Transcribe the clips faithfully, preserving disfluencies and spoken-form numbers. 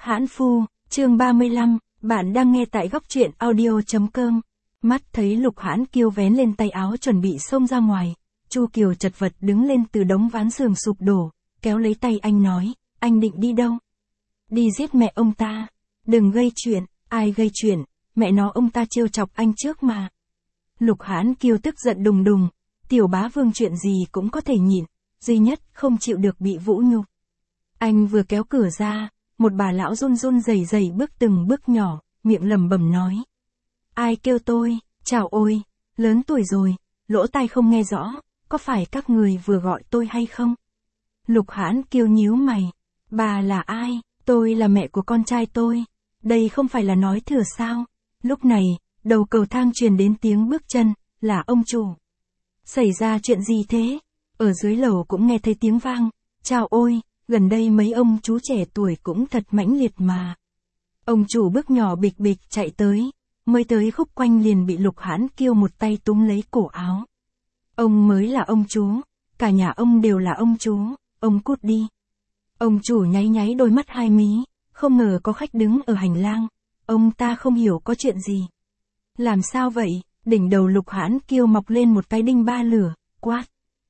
Hãn phu, chương ba mươi lăm, bạn đang nghe tại góc truyện audio.com. Mắt thấy Lục Hãn Kiêu vén lên tay áo chuẩn bị xông ra ngoài, Chu Kiều chật vật đứng lên từ đống ván giường sụp đổ, kéo lấy tay anh nói, anh định đi đâu? Đi giết mẹ ông ta. Đừng gây chuyện, ai gây chuyện, mẹ nó ông ta trêu chọc anh trước mà. Lục Hãn Kiêu tức giận đùng đùng, tiểu bá vương chuyện gì cũng có thể nhịn, duy nhất không chịu được bị vũ nhục. Anh vừa kéo cửa ra, một bà lão run run rẩy rẩy bước từng bước nhỏ, miệng lẩm bẩm nói. Ai kêu tôi, chào ôi, lớn tuổi rồi, lỗ tai không nghe rõ, có phải các người vừa gọi tôi hay không? Lục Hãn Kiêu nhíu mày, bà là ai? Tôi là mẹ của con trai tôi, đây không phải là nói thừa sao? Lúc này, đầu cầu thang truyền đến tiếng bước chân, là ông chủ. Xảy ra chuyện gì thế? Ở dưới lầu cũng nghe thấy tiếng vang, chào ôi, gần đây mấy ông chú trẻ tuổi cũng thật mãnh liệt mà. Ông chủ bước nhỏ bịch bịch chạy tới, mới tới khúc quanh liền bị Lục Hãn Kiêu một tay túm lấy cổ áo. Ông mới là ông chú, cả nhà ông đều là ông chú, ông cút đi. Ông chủ nháy nháy đôi mắt hai mí, không ngờ có khách đứng ở hành lang, ông ta không hiểu có chuyện gì. Làm sao vậy? Đỉnh đầu Lục Hãn Kiêu mọc lên một cái đinh ba lửa, quát.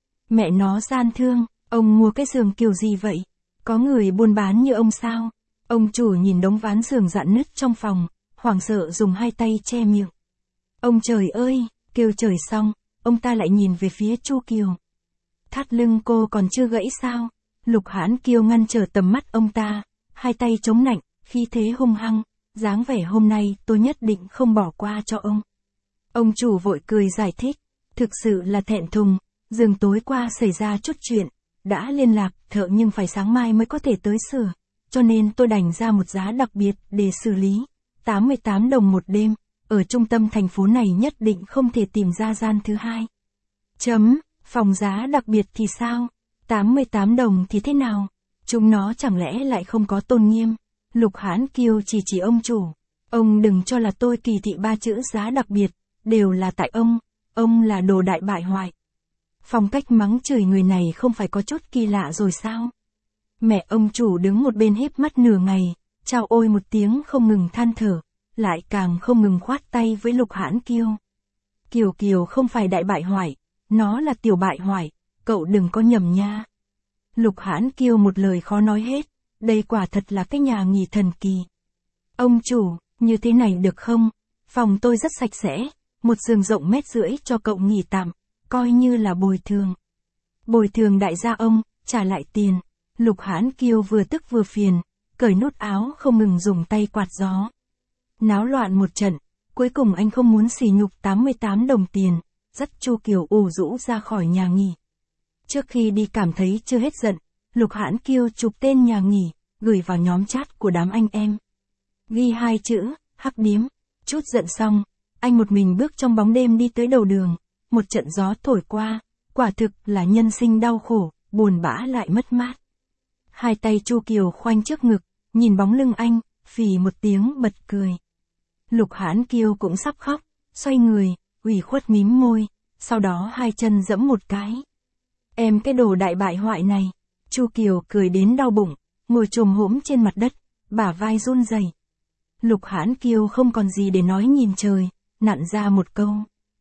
Mẹ nó gian thương, ông mua cái giường kiểu gì vậy? Có người buôn bán như ông sao? Ông chủ nhìn đống ván giường rạn nứt trong phòng, hoảng sợ dùng hai tay che miệng. Ông trời ơi, kêu trời xong, ông ta lại nhìn về phía Chu Kiều. Thắt lưng cô còn chưa gãy sao? Lục Hãn Kiêu ngăn trở tầm mắt ông ta, hai tay chống nạnh, khí thế hung hăng, dáng vẻ hôm nay tôi nhất định không bỏ qua cho ông. Ông chủ vội cười giải thích, thực sự là thẹn thùng, giường tối qua xảy ra chút chuyện, đã liên lạc thợ nhưng phải sáng mai mới có thể tới sửa, cho nên tôi đành ra một giá đặc biệt để xử lý, tám mươi tám đồng một đêm, ở trung tâm thành phố này nhất định không thể tìm ra gian thứ hai. Chấm, phòng giá đặc biệt thì sao? tám mươi tám đồng thì thế nào? Chúng nó chẳng lẽ lại không có tôn nghiêm? Lục Hãn Kiêu chỉ chỉ ông chủ, ông đừng cho là tôi kỳ thị ba chữ giá đặc biệt, đều là tại ông, ông là đồ đại bại hoại. Phong cách mắng chửi người này không phải có chút kỳ lạ rồi sao? Mẹ ông chủ đứng một bên híp mắt nửa ngày, chào ôi một tiếng không ngừng than thở, lại càng không ngừng khoát tay với Lục Hãn Kiêu. Kiều Kiều không phải đại bại hoại, nó là tiểu bại hoại, cậu đừng có nhầm nha. Lục Hãn Kiêu một lời khó nói hết, đây quả thật là cái nhà nghỉ thần kỳ. Ông chủ, như thế này được không? Phòng tôi rất sạch sẽ, một giường rộng mét rưỡi cho cậu nghỉ tạm, coi như là bồi thường. Bồi thường đại gia ông, trả lại tiền. Lục Hãn Kiêu vừa tức vừa phiền, cởi nút áo không ngừng dùng tay quạt gió. Náo loạn một trận, cuối cùng anh không muốn sỉ nhục tám mươi tám đồng tiền, dắt Chu Kiều ù rũ ra khỏi nhà nghỉ. Trước khi đi cảm thấy chưa hết giận, Lục Hãn Kiêu chụp tên nhà nghỉ, gửi vào nhóm chat của đám anh em. Ghi hai chữ, hắc điếm. Chút giận xong, anh một mình bước trong bóng đêm đi tới đầu đường, một trận gió thổi qua, quả thực là nhân sinh đau khổ, buồn bã lại mất mát. Hai tay Chu Kiều khoanh trước ngực, nhìn bóng lưng anh, phì một tiếng bật cười. Lục Hãn Kiêu cũng sắp khóc, xoay người, ủy khuất mím môi, sau đó hai chân giẫm một cái. Em cái đồ đại bại hoại này. Chu Kiều cười đến đau bụng, ngồi chồm hổm trên mặt đất, bả vai run rẩy. Lục Hãn Kiêu không còn gì để nói nhìn trời, nặn ra một câu.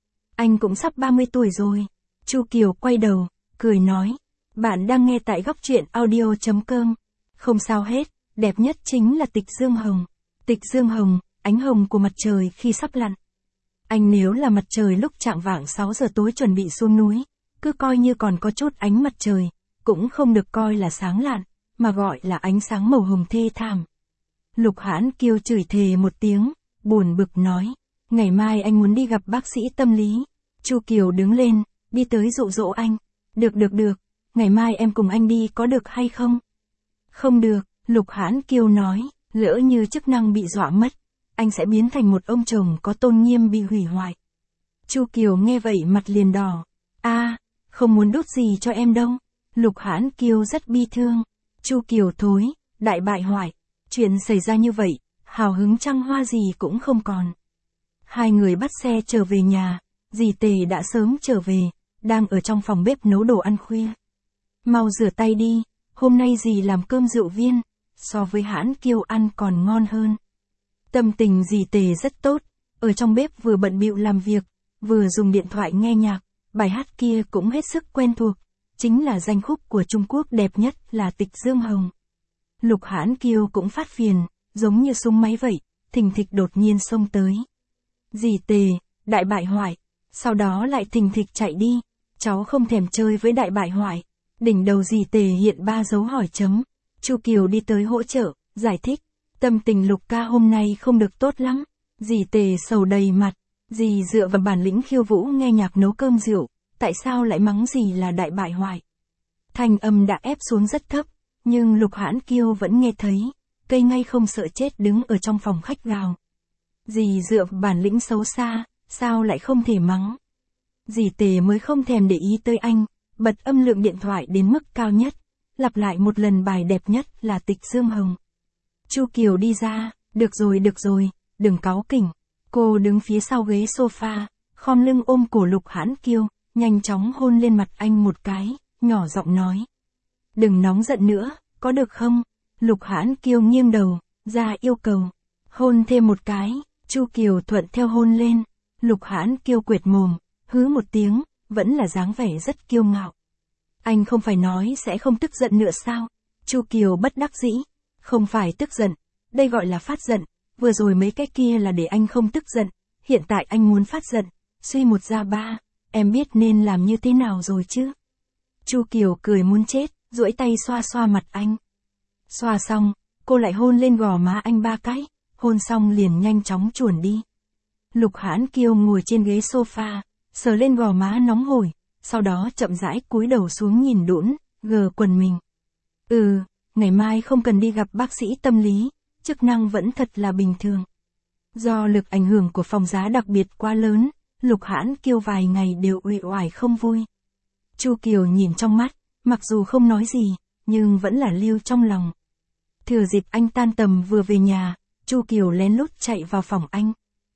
Anh cũng sắp ba mươi tuổi rồi. Chu Kiều quay đầu, cười nói. Bạn đang nghe tại góc truyện audio.com. Không sao hết, đẹp nhất chính là tịch dương hồng. Tịch dương hồng, ánh hồng của mặt trời khi sắp lặn. Anh nếu là mặt trời lúc chạng vạng sáu giờ tối chuẩn bị xuống núi, cứ coi như còn có chút ánh mặt trời, cũng không được coi là sáng lạn, mà gọi là ánh sáng màu hồng thê thảm. Lục Hãn Kiêu chửi thề một tiếng, buồn bực nói, ngày mai anh muốn đi gặp bác sĩ tâm lý. Chu Kiều đứng lên, đi tới dụ dỗ anh, được được được, ngày mai em cùng anh đi có được hay không? Không được, Lục Hãn Kiêu nói, lỡ như chức năng bị dọa mất, anh sẽ biến thành một ông chồng có tôn nghiêm bị hủy hoại. Chu Kiều nghe vậy mặt liền đỏ, a, à, không muốn đút gì cho em đâu. Lục Hãn Kiêu rất bi thương. Chu Kiều thối, đại bại hoại, chuyện xảy ra như vậy, hào hứng trăng hoa gì cũng không còn. Hai người bắt xe trở về nhà, dì Tề đã sớm trở về, đang ở trong phòng bếp nấu đồ ăn khuya. Mau rửa tay đi, hôm nay dì làm cơm rượu viên, so với Hãn Kiêu ăn còn ngon hơn. Tâm tình dì Tề rất tốt, ở trong bếp vừa bận bịu làm việc, vừa dùng điện thoại nghe nhạc, bài hát kia cũng hết sức quen thuộc, chính là danh khúc của Trung Quốc đẹp nhất là Tịch Dương Hồng. Lục Hãn Kiêu cũng phát phiền, giống như súng máy vậy, thình thịch đột nhiên xông tới. Dì Tề, đại bại hoại, sau đó lại thình thịch chạy đi, cháu không thèm chơi với đại bại hoại. Đỉnh đầu dì Tề hiện ba dấu hỏi chấm. Chu Kiều đi tới hỗ trợ, giải thích, tâm tình Lục ca hôm nay không được tốt lắm. Dì Tề sầu đầy mặt, dì dựa vào bản lĩnh khiêu vũ nghe nhạc nấu cơm rượu, tại sao lại mắng dì là đại bại hoại. Thanh âm đã ép xuống rất thấp, nhưng Lục Hãn Kiêu vẫn nghe thấy, cây ngay không sợ chết đứng ở trong phòng khách gào. Dì dựa vào bản lĩnh xấu xa, sao lại không thể mắng. Dì Tề mới không thèm để ý tới anh, bật âm lượng điện thoại đến mức cao nhất, lặp lại một lần bài đẹp nhất là Tịch Dương Hồng. Chu Kiều đi ra, được rồi được rồi, đừng cáu kỉnh. Cô đứng phía sau ghế sofa, khom lưng ôm cổ Lục Hãn Kiêu, nhanh chóng hôn lên mặt anh một cái, nhỏ giọng nói. Đừng nóng giận nữa, có được không? Lục Hãn Kiêu nghiêng đầu, ra yêu cầu. Hôn thêm một cái, Chu Kiều thuận theo hôn lên. Lục Hãn Kiêu quệt mồm, hứ một tiếng, vẫn là dáng vẻ rất kiêu ngạo. Anh không phải nói sẽ không tức giận nữa sao? Chu Kiều bất đắc dĩ. Không phải tức giận, đây gọi là phát giận. Vừa rồi mấy cái kia là để anh không tức giận, hiện tại anh muốn phát giận. Suy một ra ba, em biết nên làm như thế nào rồi chứ? Chu Kiều cười muốn chết, duỗi tay xoa xoa mặt anh. Xoa xong, cô lại hôn lên gò má anh ba cái, hôn xong liền nhanh chóng chuồn đi. Lục Hãn Kiêu ngồi trên ghế sofa, sờ lên gò má nóng hổi, sau đó chậm rãi cúi đầu xuống nhìn đũn, gờ quần mình. Ừ, ngày mai không cần đi gặp bác sĩ tâm lý, chức năng vẫn thật là bình thường. Do lực ảnh hưởng của phòng giá đặc biệt quá lớn, Lục Hãn Kiêu vài ngày đều uể oải không vui. Chu Kiều nhìn trong mắt, mặc dù không nói gì, nhưng vẫn là lưu trong lòng. Thừa dịp anh tan tầm vừa về nhà, Chu Kiều lén lút chạy vào phòng anh.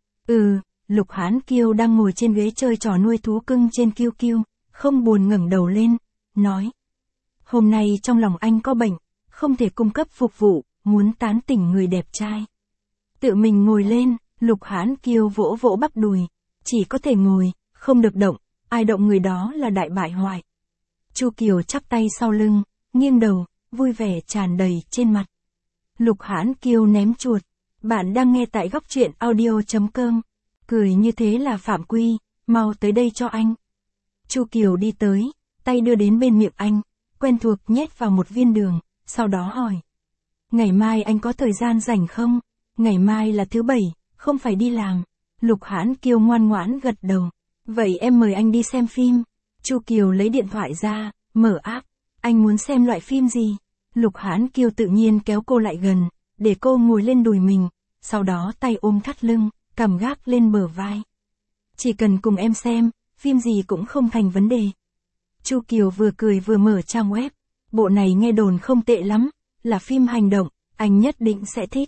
Ừ, Lục Hãn Kiêu đang ngồi trên ghế chơi trò nuôi thú cưng trên Q Q, không buồn ngẩng đầu lên, nói. Hôm nay trong lòng anh có bệnh, không thể cung cấp phục vụ, muốn tán tỉnh người đẹp trai. Tự mình ngồi lên, Lục Hãn Kiêu vỗ vỗ bắp đùi, chỉ có thể ngồi, không được động, ai động người đó là đại bại hoại. Chu Kiều chắp tay sau lưng, nghiêng đầu, vui vẻ tràn đầy trên mặt. Lục Hãn Kiêu ném chuột, bạn đang nghe tại góc truyện audio chấm com, cười như thế là phạm quy, mau tới đây cho anh. Chu Kiều đi tới, tay đưa đến bên miệng anh, quen thuộc nhét vào một viên đường, sau đó hỏi. Ngày mai anh có thời gian rảnh không? Ngày mai là thứ bảy, không phải đi làm. Lục Hãn Kiêu ngoan ngoãn gật đầu. Vậy em mời anh đi xem phim. Chu Kiều lấy điện thoại ra, mở app. Anh muốn xem loại phim gì? Lục Hãn Kiêu tự nhiên kéo cô lại gần, để cô ngồi lên đùi mình, sau đó tay ôm thắt lưng, cằm gác lên bờ vai. Chỉ cần cùng em xem, phim gì cũng không thành vấn đề. Chu Kiều vừa cười vừa mở trang web. Bộ này nghe đồn không tệ lắm, là phim hành động, anh nhất định sẽ thích.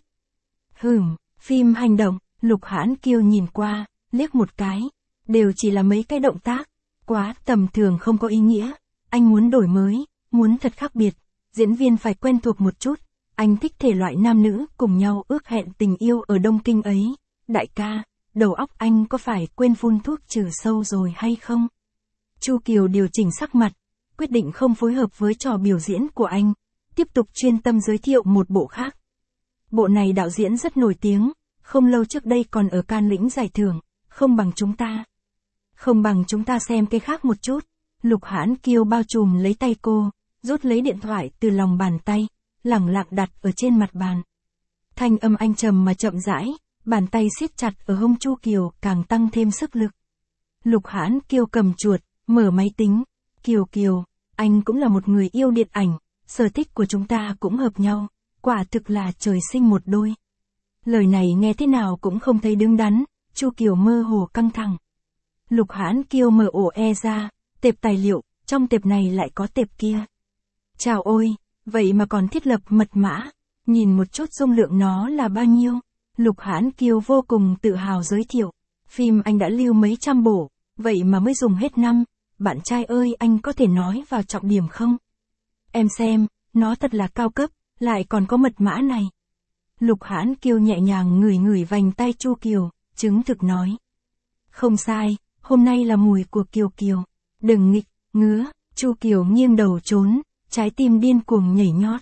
Hừm, phim hành động, Lục Hãn Kiêu nhìn qua, liếc một cái, đều chỉ là mấy cái động tác, quá tầm thường không có ý nghĩa. Anh muốn đổi mới, muốn thật khác biệt, diễn viên phải quen thuộc một chút. Anh thích thể loại nam nữ cùng nhau ước hẹn tình yêu ở Đông Kinh ấy. Đại ca, đầu óc anh có phải quên phun thuốc trừ sâu rồi hay không? Chu Kiều điều chỉnh sắc mặt, quyết định không phối hợp với trò biểu diễn của anh, tiếp tục chuyên tâm giới thiệu một bộ khác. Bộ này đạo diễn rất nổi tiếng, không lâu trước đây còn ở Can lĩnh giải thưởng, không bằng chúng ta. Không bằng chúng ta xem cái khác một chút. Lục Hãn Kiêu bao trùm lấy tay cô, rút lấy điện thoại từ lòng bàn tay, lẳng lặng đặt ở trên mặt bàn. Thanh âm anh trầm mà chậm rãi, bàn tay siết chặt ở hông Chu Kiều càng tăng thêm sức lực. Lục Hãn Kiêu cầm chuột, mở máy tính. Kiều Kiều, anh cũng là một người yêu điện ảnh, sở thích của chúng ta cũng hợp nhau, quả thực là trời sinh một đôi. Lời này nghe thế nào cũng không thấy đứng đắn, Chu Kiều mơ hồ căng thẳng. Lục Hãn Kiêu mở ổ e ra, tệp tài liệu, trong tệp này lại có tệp kia. Chào ôi, vậy mà còn thiết lập mật mã, nhìn một chút dung lượng nó là bao nhiêu. Lục Hãn Kiêu vô cùng tự hào giới thiệu, phim anh đã lưu mấy trăm bộ, vậy mà mới dùng hết năm. Bạn trai ơi, anh có thể nói vào trọng điểm không? Em xem, nó thật là cao cấp, lại còn có mật mã này. Lục Hãn Kiêu nhẹ nhàng ngửi ngửi vành tay Chu Kiều, chứng thực nói. Không sai, hôm nay là mùi của Kiều Kiều. Đừng nghịch, ngứa. Chu Kiều nghiêng đầu trốn, trái tim điên cuồng nhảy nhót.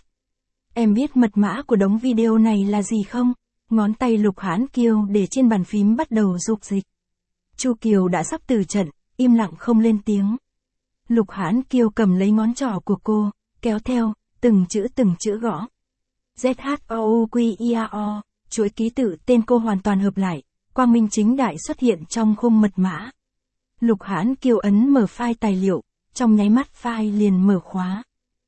Em biết mật mã của đống video này là gì không? Ngón tay Lục Hãn Kiêu để trên bàn phím bắt đầu rục dịch. Chu Kiều đã sắp từ trận, im lặng không lên tiếng. Lục Hãn Kiêu cầm lấy ngón trỏ của cô, kéo theo, từng chữ từng chữ gõ. Z H O U Q I A O, chuỗi ký tự tên cô hoàn toàn hợp lại, quang minh chính đại xuất hiện trong khung mật mã. Lục Hãn Kiêu ấn mở file tài liệu, trong nháy mắt file liền mở khóa.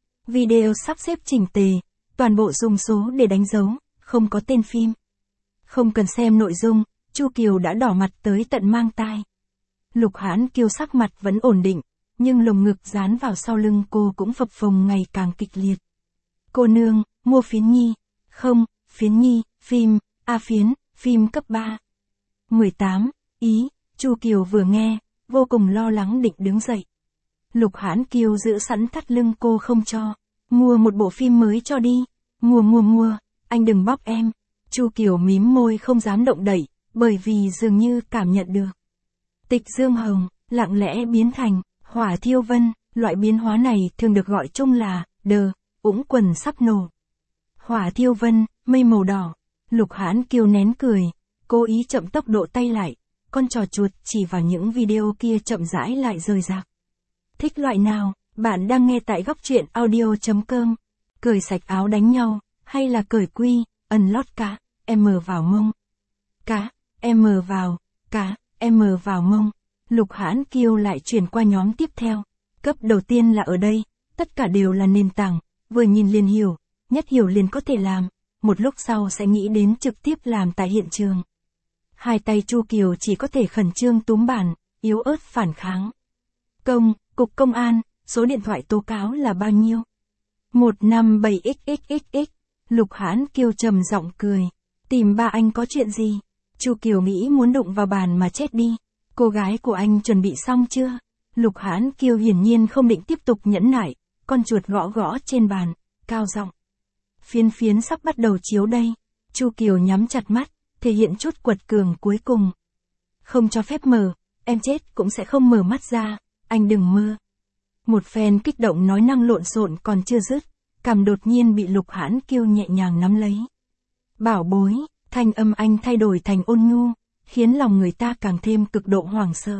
Video sắp xếp chỉnh tề, toàn bộ dùng số để đánh dấu, không có tên phim. Không cần xem nội dung, Chu Kiều đã đỏ mặt tới tận mang tai. Lục Hãn Kiêu sắc mặt vẫn ổn định, nhưng lồng ngực dán vào sau lưng cô cũng phập phồng ngày càng kịch liệt. Cô nương, mua phiến nhi. Không, phiến nhi, phim, A phiến, phim cấp ba. mười tám, ý, Chu Kiều vừa nghe, vô cùng lo lắng định đứng dậy. Lục Hãn Kiêu giữ sẵn thắt lưng cô không cho. Mua một bộ phim mới cho đi. Mua mua mua, anh đừng bóp em. Chu Kiều mím môi không dám động đậy, bởi vì dường như cảm nhận được. Tịch dương hồng, lặng lẽ biến thành, hỏa thiêu vân, loại biến hóa này thường được gọi chung là, đờ, ũng quần sắp nổ. Hỏa thiêu vân, mây màu đỏ. Lục Hãn Kiêu nén cười, cố ý chậm tốc độ tay lại, con trò chuột chỉ vào những video kia chậm rãi lại rời rạc. Thích loại nào? Bạn đang nghe tại góc truyện audio.com. Cởi sạch áo đánh nhau, hay là cởi quy, ẩn lót cá, em vào mông. Cá, em vào, cá, em vào mông. Lục Hãn Kiêu lại chuyển qua nhóm tiếp theo. Cấp đầu tiên là ở đây, tất cả đều là nền tảng, vừa nhìn liền hiểu, nhất hiểu liền có thể làm, một lúc sau sẽ nghĩ đến trực tiếp làm tại hiện trường. Hai tay Chu Kiều chỉ có thể khẩn trương túm bàn, yếu ớt phản kháng. Công, cục công an, số điện thoại tố cáo là bao nhiêu? một năm bảy x x x x. Lục Hãn Kiêu trầm giọng cười. Tìm ba anh có chuyện gì? Chu Kiều nghĩ muốn đụng vào bàn mà chết đi. Cô gái của anh chuẩn bị xong chưa? Lục Hãn Kiêu hiển nhiên không định tiếp tục nhẫn nại, con chuột gõ gõ trên bàn, cao giọng. Phiến phiến sắp bắt đầu chiếu đây. Chu Kiều nhắm chặt mắt, thể hiện chút quật cường cuối cùng. Không cho phép mở, em chết cũng sẽ không mở mắt ra, anh đừng mơ. Một phen kích động nói năng lộn xộn còn chưa dứt, cằm đột nhiên bị Lục Hãn Kiêu nhẹ nhàng nắm lấy. Bảo bối, thanh âm anh thay đổi thành ôn nhu, khiến lòng người ta càng thêm cực độ hoảng sợ.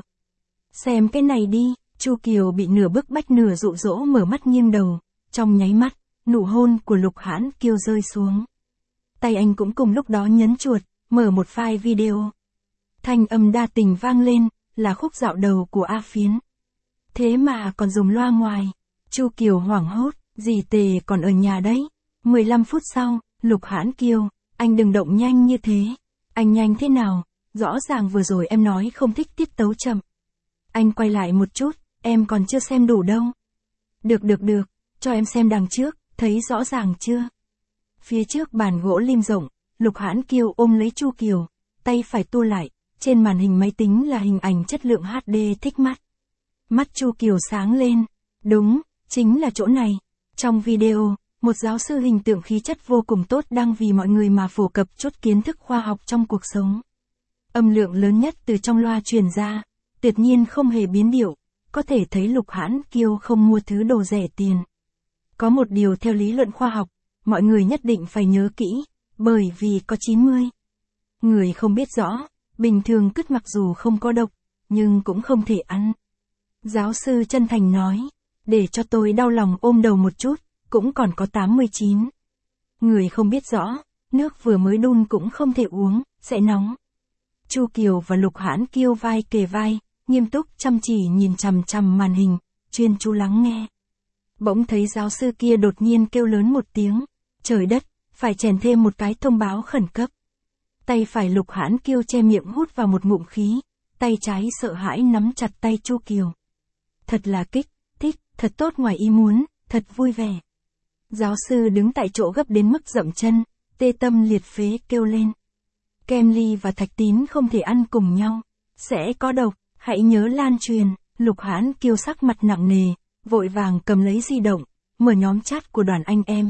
Xem cái này đi, Chu Kiều bị nửa bức bách nửa dụ dỗ mở mắt nghiêng đầu, trong nháy mắt, nụ hôn của Lục Hãn Kiêu rơi xuống. Tay anh cũng cùng lúc đó nhấn chuột, mở một file video. Thanh âm đa tình vang lên, là khúc dạo đầu của A phiến. Thế mà còn dùng loa ngoài. Chu Kiều hoảng hốt, dì Tề còn ở nhà đấy. mười lăm phút sau, Lục Hãn Kiêu, anh đừng động nhanh như thế. Anh nhanh thế nào? Rõ ràng vừa rồi em nói không thích tiết tấu chậm. Anh quay lại một chút, em còn chưa xem đủ đâu. Được được được, cho em xem đằng trước, thấy rõ ràng chưa? Phía trước bàn gỗ lim rộng, Lục Hãn Kiêu ôm lấy Chu Kiều, tay phải tua lại, trên màn hình máy tính là hình ảnh chất lượng hát đê thích mắt. Mắt Chu Kiều sáng lên, đúng, chính là chỗ này. Trong video, một giáo sư hình tượng khí chất vô cùng tốt đang vì mọi người mà phổ cập chút kiến thức khoa học trong cuộc sống. Âm lượng lớn nhất từ trong loa truyền ra, tuyệt nhiên không hề biến điệu, có thể thấy Lục Hãn Kiêu không mua thứ đồ rẻ tiền. Có một điều theo lý luận khoa học, mọi người nhất định phải nhớ kỹ, bởi vì có chín mươi. Người không biết rõ, bình thường cứt mặc dù không có độc, nhưng cũng không thể ăn. Giáo sư chân thành nói, để cho tôi đau lòng ôm đầu một chút, cũng còn có tám mươi chín. Người không biết rõ, nước vừa mới đun cũng không thể uống, sẽ nóng. Chu Kiều và Lục Hãn Kiêu vai kề vai, nghiêm túc chăm chỉ nhìn chằm chằm màn hình, chuyên chú lắng nghe. Bỗng thấy giáo sư kia đột nhiên kêu lớn một tiếng, trời đất, phải chèn thêm một cái thông báo khẩn cấp. Tay phải Lục Hãn Kiêu che miệng hút vào một ngụm khí, tay trái sợ hãi nắm chặt tay Chu Kiều. Thật là kích, thích, thật tốt ngoài ý muốn, thật vui vẻ. Giáo sư đứng tại chỗ gấp đến mức dậm chân, tê tâm liệt phế kêu lên. Kem ly và thạch tín không thể ăn cùng nhau, sẽ có độc, hãy nhớ lan truyền. Lục Hãn Kiêu sắc mặt nặng nề, vội vàng cầm lấy di động, mở nhóm chat của đoàn anh em,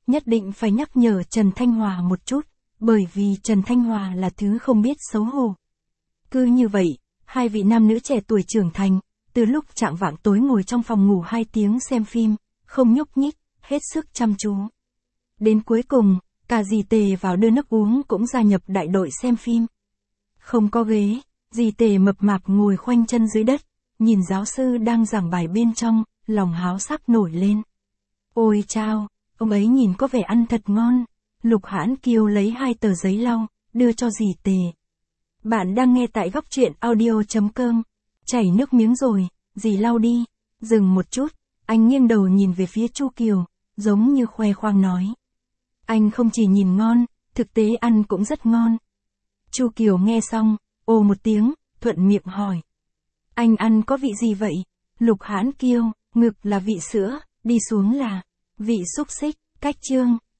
nhất định phải nhắc nhở Trần Thanh Hòa một chút, bởi vì Trần Thanh Hòa là thứ không biết xấu hổ. Cứ như vậy, hai vị nam nữ trẻ tuổi trưởng thành, từ lúc chạng vạng tối ngồi trong phòng ngủ hai tiếng xem phim, không nhúc nhích, hết sức chăm chú. Đến cuối cùng, cả dì Tề vào đưa nước uống cũng gia nhập đại đội xem phim. Không có ghế, dì Tề mập mạp ngồi khoanh chân dưới đất, nhìn giáo sư đang giảng bài bên trong, lòng háo sắc nổi lên. Ôi chao, ông ấy nhìn có vẻ ăn thật ngon. Lục Hãn Kiêu lấy hai tờ giấy lau, đưa cho dì Tề. Bạn đang nghe tại góc truyện audio.com. Chảy nước miếng rồi, dì lau đi. Dừng một chút, anh nghiêng đầu nhìn về phía Chu Kiều, giống như khoe khoang nói. Anh không chỉ nhìn ngon, thực tế ăn cũng rất ngon. Chu Kiều nghe xong, ồ một tiếng, thuận miệng hỏi. Anh ăn có vị gì vậy? Lục Hãn Kiêu, ngực là vị sữa, đi xuống là vị xúc xích, cách chương.